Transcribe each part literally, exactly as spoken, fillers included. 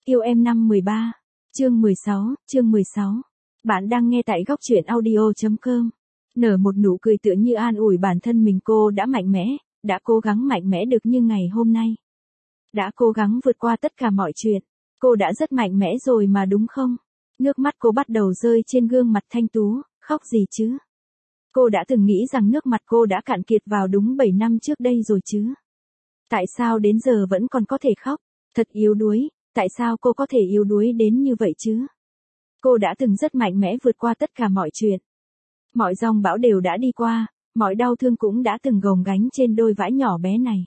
Yêu em năm mười ba. Chương mười sáu, chương mười sáu. Bạn đang nghe tại góc truyện audio chấm com. Nở một nụ cười tựa như an ủi bản thân mình, cô đã mạnh mẽ, đã cố gắng mạnh mẽ được như ngày hôm nay. Đã cố gắng vượt qua tất cả mọi chuyện. Cô đã rất mạnh mẽ rồi mà đúng không? Nước mắt cô bắt đầu rơi trên gương mặt thanh tú, khóc gì chứ? Cô đã từng nghĩ rằng nước mặt cô đã cạn kiệt vào đúng bảy năm trước đây rồi chứ? Tại sao đến giờ vẫn còn có thể khóc? Thật yếu đuối, tại sao cô có thể yếu đuối đến như vậy chứ? Cô đã từng rất mạnh mẽ vượt qua tất cả mọi chuyện. Mọi dòng bão đều đã đi qua, mọi đau thương cũng đã từng gồng gánh trên đôi vai nhỏ bé này.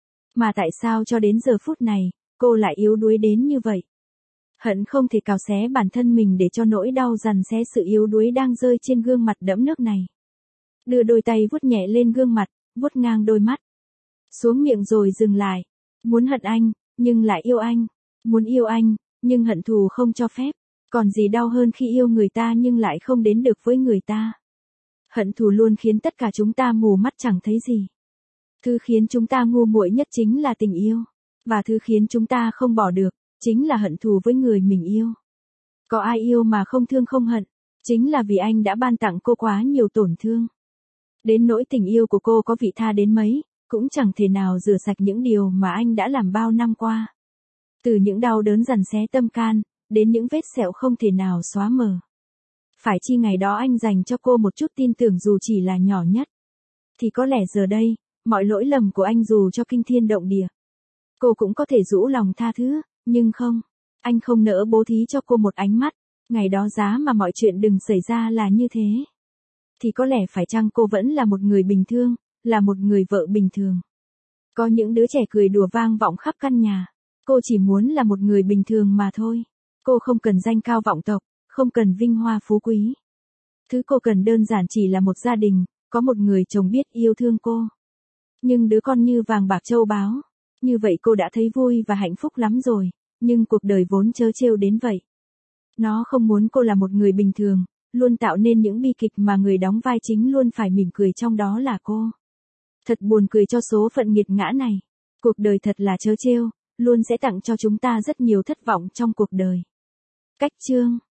Mà tại sao cho đến giờ phút này, cô lại yếu đuối đến như vậy? Hận không thể cào xé bản thân mình để cho nỗi đau dằn xé sự yếu đuối đang rơi trên gương mặt đẫm nước này. Đưa đôi tay vuốt nhẹ lên gương mặt, vuốt ngang đôi mắt. Xuống miệng rồi dừng lại. Muốn hận anh, nhưng lại yêu anh. Muốn yêu anh, nhưng hận thù không cho phép. Còn gì đau hơn khi yêu người ta nhưng lại không đến được với người ta. Hận thù luôn khiến tất cả chúng ta mù mắt chẳng thấy gì. Thứ khiến chúng ta ngu muội nhất chính là tình yêu. Và thứ khiến chúng ta không bỏ được, chính là hận thù với người mình yêu. Có ai yêu mà không thương không hận, chính là vì anh đã ban tặng cô quá nhiều tổn thương. Đến nỗi tình yêu của cô có vị tha đến mấy, cũng chẳng thể nào rửa sạch những điều mà anh đã làm bao năm qua. Từ những đau đớn dằn xé tâm can, đến những vết sẹo không thể nào xóa mờ. Phải chi ngày đó anh dành cho cô một chút tin tưởng dù chỉ là nhỏ nhất. Thì có lẽ giờ đây, mọi lỗi lầm của anh dù cho kinh thiên động địa, cô cũng có thể rũ lòng tha thứ, nhưng không. Anh không nỡ bố thí cho cô một ánh mắt, ngày đó giá mà mọi chuyện đừng xảy ra là như thế. Thì có lẽ phải chăng cô vẫn là một người bình thường, là một người vợ bình thường. Có những đứa trẻ cười đùa vang vọng khắp căn nhà. Cô chỉ muốn là một người bình thường mà thôi. Cô không cần danh cao vọng tộc, không cần vinh hoa phú quý. Thứ cô cần đơn giản chỉ là một gia đình, có một người chồng biết yêu thương cô. Nhưng đứa con như vàng bạc châu báu. Như vậy cô đã thấy vui và hạnh phúc lắm rồi. Nhưng cuộc đời vốn trớ trêu đến vậy. Nó không muốn cô là một người bình thường, luôn tạo nên những bi kịch mà người đóng vai chính luôn phải mỉm cười trong đó là cô. Thật buồn cười cho số phận nghiệt ngã này. Cuộc đời thật là trớ trêu, luôn sẽ tặng cho chúng ta rất nhiều thất vọng trong cuộc đời. Cách chương